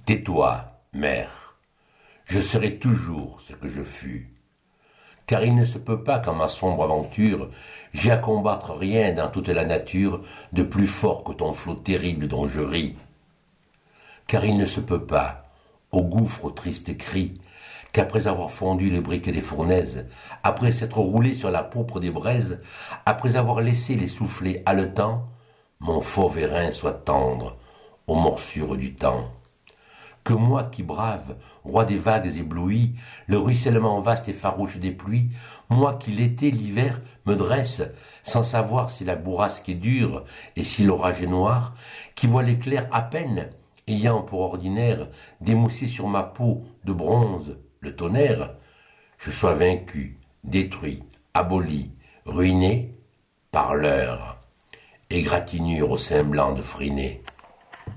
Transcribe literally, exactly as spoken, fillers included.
Tais-toi, mère, je serai toujours ce que je fus. Car il ne se peut pas qu'en ma sombre aventure, j'aie à combattre rien dans toute la nature de plus fort que ton flot terrible dont je ris. Car il ne se peut pas, au gouffre, au triste cri, qu'après avoir fondu les briques des fournaises, après s'être roulé sur la pourpre des braises, après avoir laissé les soufflets haletants, mon fauve airain soit tendre aux morsures du temps. Que moi qui brave, roi des vagues éblouies, le ruissellement vaste et farouche des pluies, moi qui l'été, l'hiver, me dresse, sans savoir si la bourrasque est dure et si l'orage est noir, qui vois l'éclair à peine, ayant pour ordinaire d'émousser sur ma peau de bronze le tonnerre, je sois vaincu, détruit, aboli, ruiné par l'heure, égratignure au sein blanc de Phryné.